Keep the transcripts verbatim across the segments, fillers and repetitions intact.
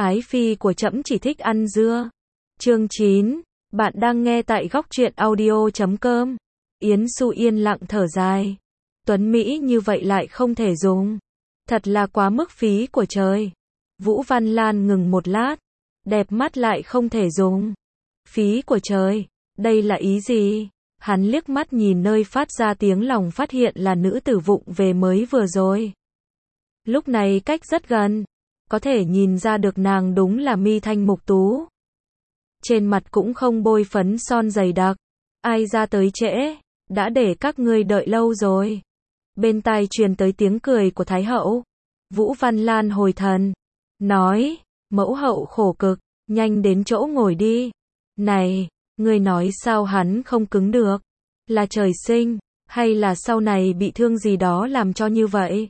Ái phi của trẫm chỉ thích ăn dưa. Chương chín, bạn đang nghe tại góc truyện audio chấm com. Yến Xu yên lặng thở dài. Tuấn Mỹ như vậy lại không thể dùng. Thật là quá mức phí của trời. Vũ Văn Lan ngừng một lát. Đẹp mắt lại không thể dùng. Phí của trời. Đây là ý gì? Hắn liếc mắt nhìn nơi phát ra tiếng lòng phát hiện là nữ tử vụng về mới vừa rồi. Lúc này cách rất gần. Có thể nhìn ra được nàng đúng là mi thanh mục tú. Trên mặt cũng không bôi phấn son dày đặc. Ai ra tới trễ, đã để các ngươi đợi lâu rồi. Bên tai truyền tới tiếng cười của Thái hậu. Vũ Văn Lan hồi thần, nói, mẫu hậu khổ cực, nhanh đến chỗ ngồi đi. Này, ngươi nói sao hắn không cứng được? Là trời sinh, hay là sau này bị thương gì đó làm cho như vậy?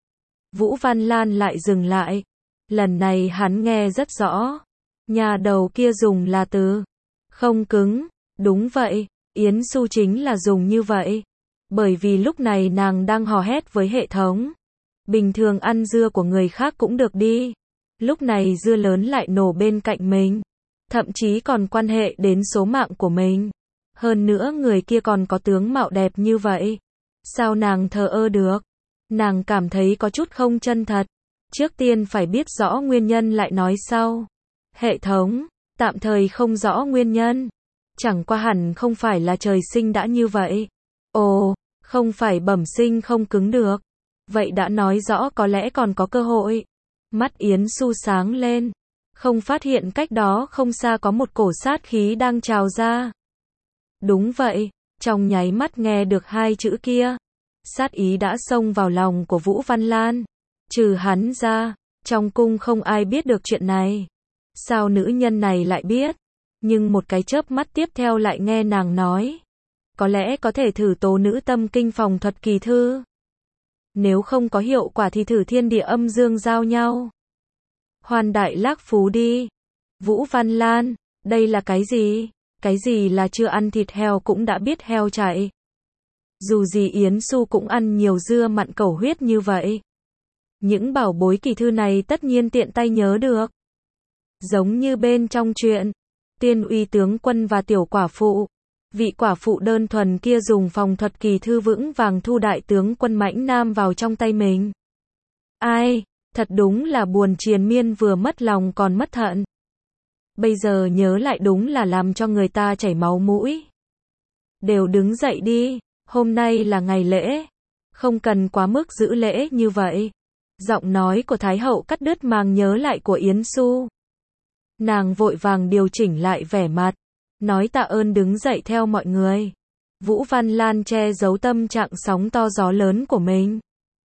Vũ Văn Lan lại dừng lại. Lần này hắn nghe rất rõ. Nhà đầu kia dùng là từ không cứng. Đúng vậy, Yến Xu chính là dùng như vậy. Bởi vì lúc này nàng đang hò hét với hệ thống. Bình thường ăn dưa của người khác cũng được đi. Lúc này dưa lớn lại nổ bên cạnh mình. Thậm chí còn quan hệ đến số mạng của mình. Hơn nữa người kia còn có tướng mạo đẹp như vậy. Sao nàng thờ ơ được? Nàng cảm thấy có chút không chân thật. Trước tiên phải biết rõ nguyên nhân lại nói sau. Hệ thống, tạm thời không rõ nguyên nhân. Chẳng qua hẳn không phải là trời sinh đã như vậy. Ồ, không phải bẩm sinh không cứng được. Vậy đã nói rõ có lẽ còn có cơ hội. Mắt Yến Xu sáng lên. Không phát hiện cách đó không xa có một cổ sát khí đang trào ra. Đúng vậy, trong nháy mắt nghe được hai chữ kia. Sát ý đã xông vào lòng của Vũ Văn Lan. Trừ hắn ra, trong cung không ai biết được chuyện này. Sao nữ nhân này lại biết? Nhưng một cái chớp mắt tiếp theo lại nghe nàng nói. Có lẽ có thể thử tố nữ tâm kinh phòng thuật kỳ thư. Nếu không có hiệu quả thì thử thiên địa âm dương giao nhau. Hoan đại lác phú đi. Vũ Văn Lan, đây là cái gì? Cái gì là chưa ăn thịt heo cũng đã biết heo chạy. Dù gì Yến Xu cũng ăn nhiều dưa mặn cẩu huyết như vậy. Những bảo bối kỳ thư này tất nhiên tiện tay nhớ được. Giống như bên trong truyện, Tiên Uy tướng quân và tiểu quả phụ. Vị quả phụ đơn thuần kia dùng phòng thuật kỳ thư vững vàng thu đại tướng quân Mãnh Nam vào trong tay mình. Ai, thật đúng là buồn triền miên vừa mất lòng còn mất thận. Bây giờ nhớ lại đúng là làm cho người ta chảy máu mũi. Đều đứng dậy đi, hôm nay là ngày lễ. Không cần quá mức giữ lễ như vậy. Giọng nói của Thái hậu cắt đứt màng nhớ lại của Yến Xu. Nàng vội vàng điều chỉnh lại vẻ mặt. Nói tạ ơn đứng dậy theo mọi người. Vũ Văn Lan che giấu tâm trạng sóng to gió lớn của mình.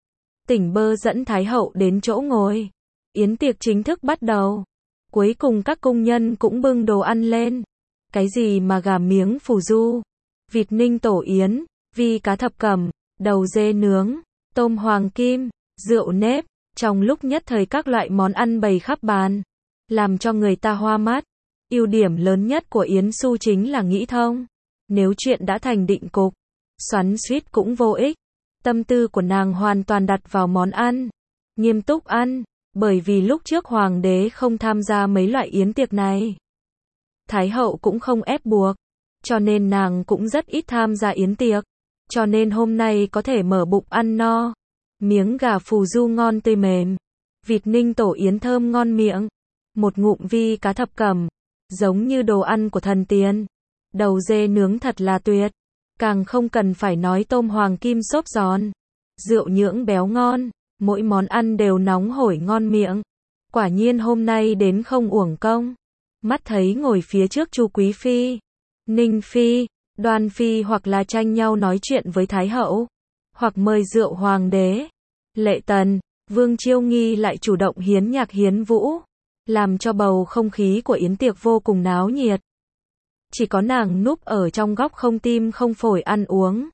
Tỉnh bơ dẫn Thái hậu đến chỗ ngồi. Yến tiệc chính thức bắt đầu. Cuối cùng các cung nhân cũng bưng đồ ăn lên. Cái gì mà gà miếng phù du, vịt ninh tổ yến, vi cá thập cẩm, đầu dê nướng, tôm hoàng kim, rượu nếp. Trong lúc nhất thời các loại món ăn bày khắp bàn. Làm cho người ta hoa mắt. Ưu điểm lớn nhất của Yến Xu chính là nghĩ thông. Nếu chuyện đã thành định cục, xoắn xuýt cũng vô ích. Tâm tư của nàng hoàn toàn đặt vào món ăn. Nghiêm túc ăn, bởi vì lúc trước hoàng đế không tham gia mấy loại yến tiệc này. Thái hậu cũng không ép buộc, cho nên nàng cũng rất ít tham gia yến tiệc. Cho nên hôm nay có thể mở bụng ăn no. Miếng gà phù du ngon tươi mềm, vịt ninh tổ yến thơm ngon miệng, một ngụm vi cá thập cẩm, giống như đồ ăn của thần tiên. Đầu dê nướng thật là tuyệt, càng không cần phải nói tôm hoàng kim xốp giòn, rượu nhưỡng béo ngon, mỗi món ăn đều nóng hổi ngon miệng. Quả nhiên hôm nay đến không uổng công. Mắt thấy ngồi phía trước Chu Quý Phi, Ninh Phi, Đoan Phi hoặc là tranh nhau nói chuyện với Thái hậu, hoặc mời rượu hoàng đế. Lệ Tần, Vương Chiêu Nghi lại chủ động hiến nhạc hiến vũ, làm cho bầu không khí của yến tiệc vô cùng náo nhiệt. Chỉ có nàng núp ở trong góc không tim không phổi ăn uống.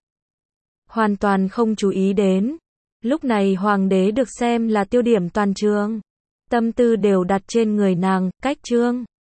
Hoàn toàn không chú ý đến. Lúc này hoàng đế được xem là tiêu điểm toàn trường. Tâm tư đều đặt trên người nàng, cách trương.